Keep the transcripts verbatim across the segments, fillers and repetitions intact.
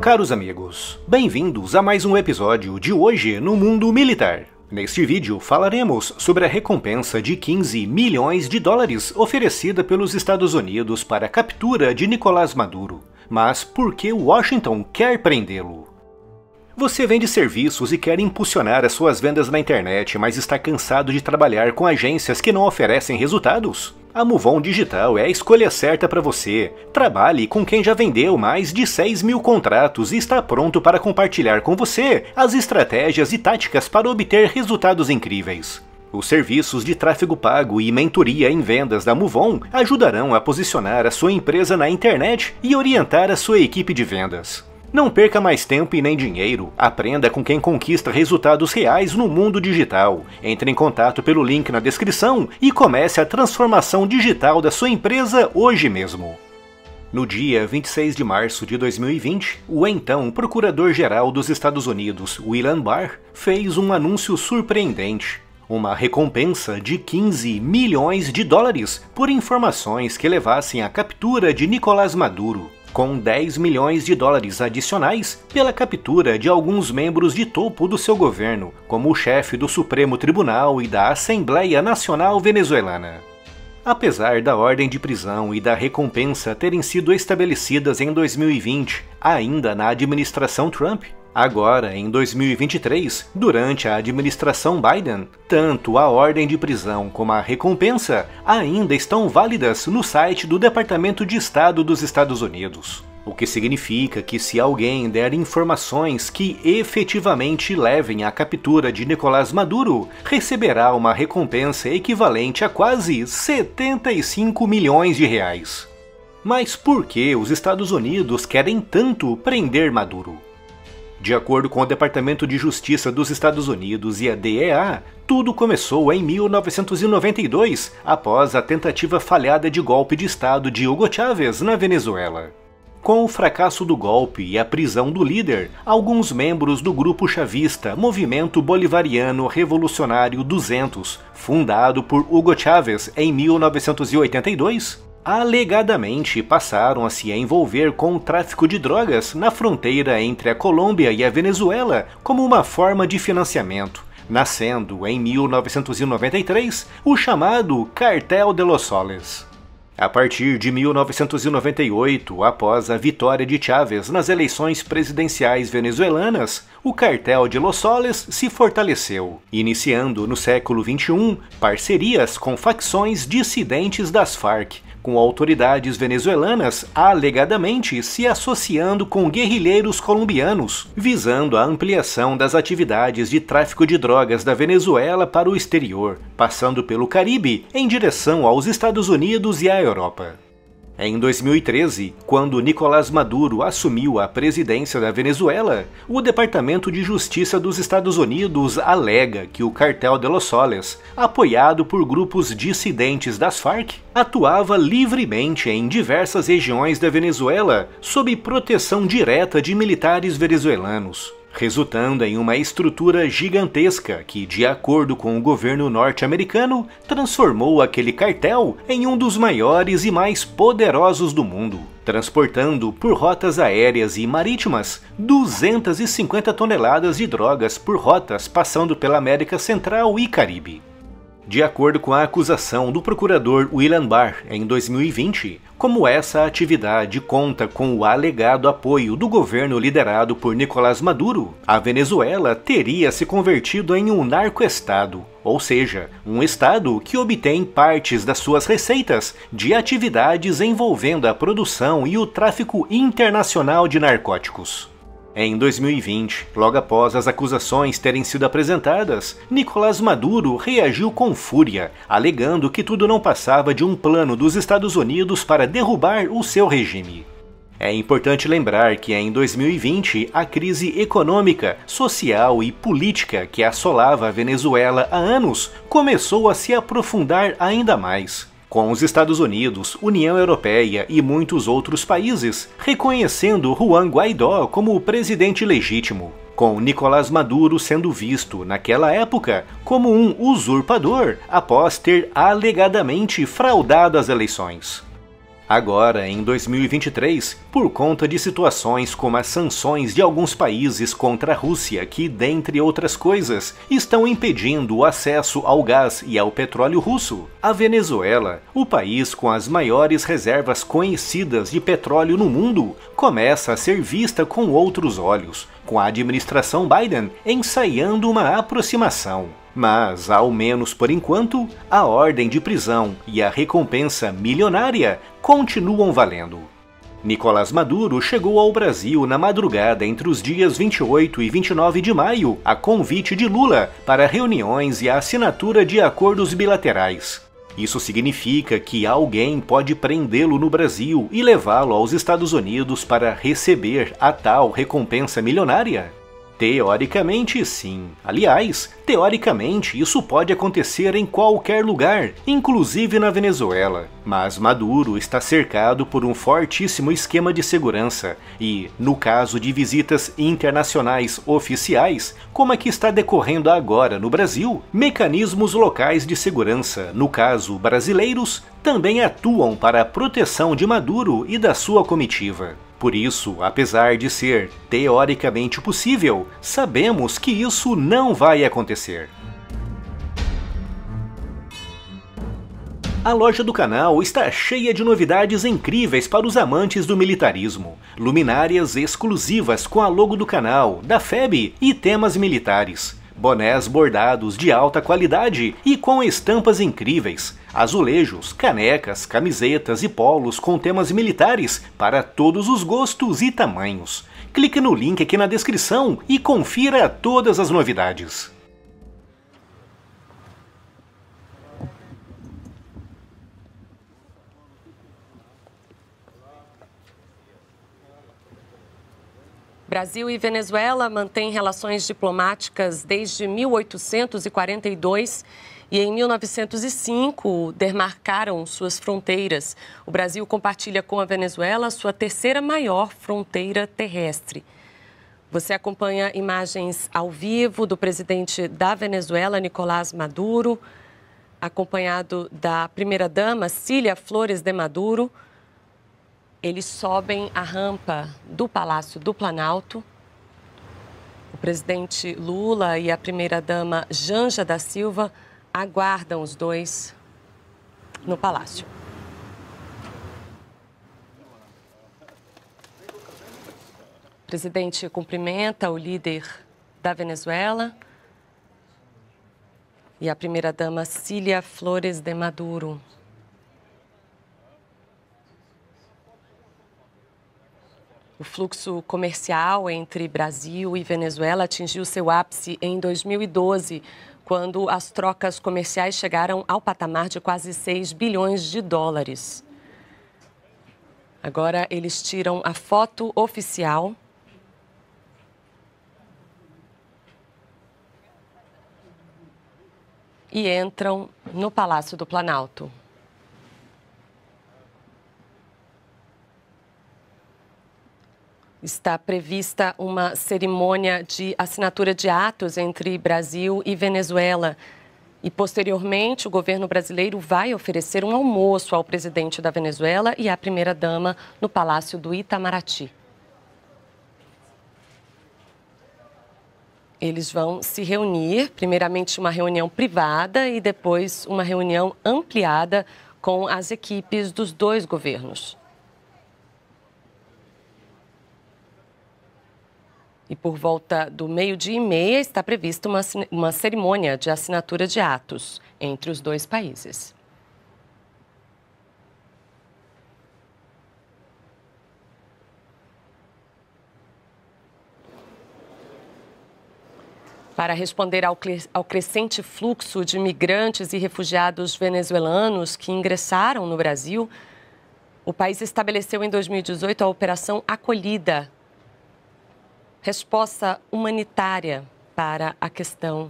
Caros amigos, bem-vindos a mais um episódio de Hoje no Mundo Militar. Neste vídeo falaremos sobre a recompensa de quinze milhões de dólares oferecida pelos Estados Unidos para a captura de Nicolás Maduro. Mas por que Washington quer prendê-lo? Você vende serviços e quer impulsionar as suas vendas na internet, mas está cansado de trabalhar com agências que não oferecem resultados? A MoveOn Digital é a escolha certa para você. Trabalhe com quem já vendeu mais de seis mil contratos e está pronto para compartilhar com você as estratégias e táticas para obter resultados incríveis. Os serviços de tráfego pago e mentoria em vendas da MoveOn ajudarão a posicionar a sua empresa na internet e orientar a sua equipe de vendas. Não perca mais tempo e nem dinheiro, aprenda com quem conquista resultados reais no mundo digital. Entre em contato pelo link na descrição e comece a transformação digital da sua empresa hoje mesmo. No dia vinte e seis de março de dois mil e vinte, o então Procurador-Geral dos Estados Unidos, William Barr, fez um anúncio surpreendente. Uma recompensa de quinze milhões de dólares por informações que levassem à captura de Nicolás Maduro, com dez milhões de dólares adicionais pela captura de alguns membros de topo do seu governo, como o chefe do Supremo Tribunal e da Assembleia Nacional Venezuelana. Apesar da ordem de prisão e da recompensa terem sido estabelecidas em dois mil e vinte, ainda na administração Trump, agora, em dois mil e vinte e três, durante a administração Biden, tanto a ordem de prisão como a recompensa ainda estão válidas no site do Departamento de Estado dos Estados Unidos. O que significa que se alguém der informações que efetivamente levem à captura de Nicolás Maduro, receberá uma recompensa equivalente a quase setenta e cinco milhões de reais. Mas por que os Estados Unidos querem tanto prender Maduro? De acordo com o Departamento de Justiça dos Estados Unidos e a D E A, tudo começou em mil novecentos e noventa e dois, após a tentativa falhada de golpe de Estado de Hugo Chávez na Venezuela. Com o fracasso do golpe e a prisão do líder, alguns membros do grupo chavista Movimento Bolivariano Revolucionário duzentos, fundado por Hugo Chávez em mil novecentos e oitenta e dois, alegadamente passaram a se envolver com o tráfico de drogas na fronteira entre a Colômbia e a Venezuela como uma forma de financiamento, nascendo em mil novecentos e noventa e três o chamado Cartel de los Soles. A partir de mil novecentos e noventa e oito, após a vitória de Chávez nas eleições presidenciais venezuelanas, o Cartel de los Soles se fortaleceu, iniciando no século vinte e um parcerias com facções dissidentes das Farc, com autoridades venezuelanas alegadamente se associando com guerrilheiros colombianos, visando a ampliação das atividades de tráfico de drogas da Venezuela para o exterior, passando pelo Caribe em direção aos Estados Unidos e à Europa. Em dois mil e treze, quando Nicolás Maduro assumiu a presidência da Venezuela, o Departamento de Justiça dos Estados Unidos alega que o Cartel de los Soles, apoiado por grupos dissidentes das Farc, atuava livremente em diversas regiões da Venezuela sob proteção direta de militares venezuelanos, resultando em uma estrutura gigantesca que, de acordo com o governo norte-americano, transformou aquele cartel em um dos maiores e mais poderosos do mundo, transportando por rotas aéreas e marítimas duzentas e cinquenta toneladas de drogas por rotas passando pela América Central e Caribe. De acordo com a acusação do procurador William Barr em dois mil e vinte, como essa atividade conta com o alegado apoio do governo liderado por Nicolás Maduro, a Venezuela teria se convertido em um narcoestado, ou seja, um estado que obtém partes das suas receitas de atividades envolvendo a produção e o tráfico internacional de narcóticos. Em dois mil e vinte, logo após as acusações terem sido apresentadas, Nicolás Maduro reagiu com fúria, alegando que tudo não passava de um plano dos Estados Unidos para derrubar o seu regime. É importante lembrar que em dois mil e vinte, a crise econômica, social e política que assolava a Venezuela há anos começou a se aprofundar ainda mais, com os Estados Unidos, União Europeia e muitos outros países reconhecendo Juan Guaidó como o presidente legítimo, com Nicolás Maduro sendo visto, naquela época, como um usurpador após ter alegadamente fraudado as eleições. Agora, em dois mil e vinte e três, por conta de situações como as sanções de alguns países contra a Rússia que, dentre outras coisas, estão impedindo o acesso ao gás e ao petróleo russo, a Venezuela, o país com as maiores reservas conhecidas de petróleo no mundo, começa a ser vista com outros olhos, com a administração Biden ensaiando uma aproximação. Mas, ao menos por enquanto, a ordem de prisão e a recompensa milionária continuam valendo. Nicolás Maduro chegou ao Brasil na madrugada entre os dias vinte e oito e vinte e nove de maio, a convite de Lula para reuniões e a assinatura de acordos bilaterais. Isso significa que alguém pode prendê-lo no Brasil e levá-lo aos Estados Unidos para receber a tal recompensa milionária? Teoricamente, sim. Aliás, teoricamente, isso pode acontecer em qualquer lugar, inclusive na Venezuela. Mas Maduro está cercado por um fortíssimo esquema de segurança e, no caso de visitas internacionais oficiais, como a que está decorrendo agora no Brasil, mecanismos locais de segurança, no caso brasileiros, também atuam para a proteção de Maduro e da sua comitiva. Por isso, apesar de ser teoricamente possível, sabemos que isso não vai acontecer. A loja do canal está cheia de novidades incríveis para os amantes do militarismo. Luminárias exclusivas com a logo do canal, da F E B e temas militares. Bonés bordados de alta qualidade e com estampas incríveis, azulejos, canecas, camisetas e polos com temas militares para todos os gostos e tamanhos. Clique no link aqui na descrição e confira todas as novidades. Brasil e Venezuela mantêm relações diplomáticas desde mil oitocentos e quarenta e dois e em mil novecentos e cinco demarcaram suas fronteiras. O Brasil compartilha com a Venezuela sua terceira maior fronteira terrestre. Você acompanha imagens ao vivo do presidente da Venezuela, Nicolás Maduro, acompanhado da primeira-dama, Cília Flores de Maduro. Eles sobem a rampa do Palácio do Planalto. O presidente Lula e a primeira-dama Janja da Silva aguardam os dois no palácio. O presidente cumprimenta o líder da Venezuela e a primeira-dama Cília Flores de Maduro. O fluxo comercial entre Brasil e Venezuela atingiu seu ápice em dois mil e doze, quando as trocas comerciais chegaram ao patamar de quase seis bilhões de dólares. Agora eles tiram a foto oficial. E entram no Palácio do Planalto. Está prevista uma cerimônia de assinatura de atos entre Brasil e Venezuela. E, posteriormente, o governo brasileiro vai oferecer um almoço ao presidente da Venezuela e à primeira-dama no Palácio do Itamaraty. Eles vão se reunir, primeiramente uma reunião privada e depois uma reunião ampliada com as equipes dos dois governos. E por volta do meio-dia e meia está prevista uma, uma cerimônia de assinatura de atos entre os dois países. Para responder ao, ao crescente fluxo de migrantes e refugiados venezuelanos que ingressaram no Brasil, o país estabeleceu em dois mil e dezoito a Operação Acolhida, resposta humanitária para a questão.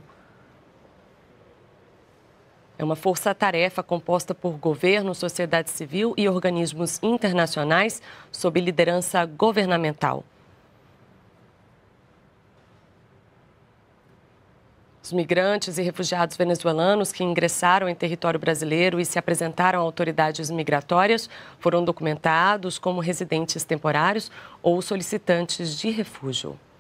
É uma força-tarefa composta por governo, sociedade civil e organismos internacionais sob liderança governamental. Os migrantes e refugiados venezuelanos que ingressaram em território brasileiro e se apresentaram a autoridades migratórias foram documentados como residentes temporários ou solicitantes de refúgio.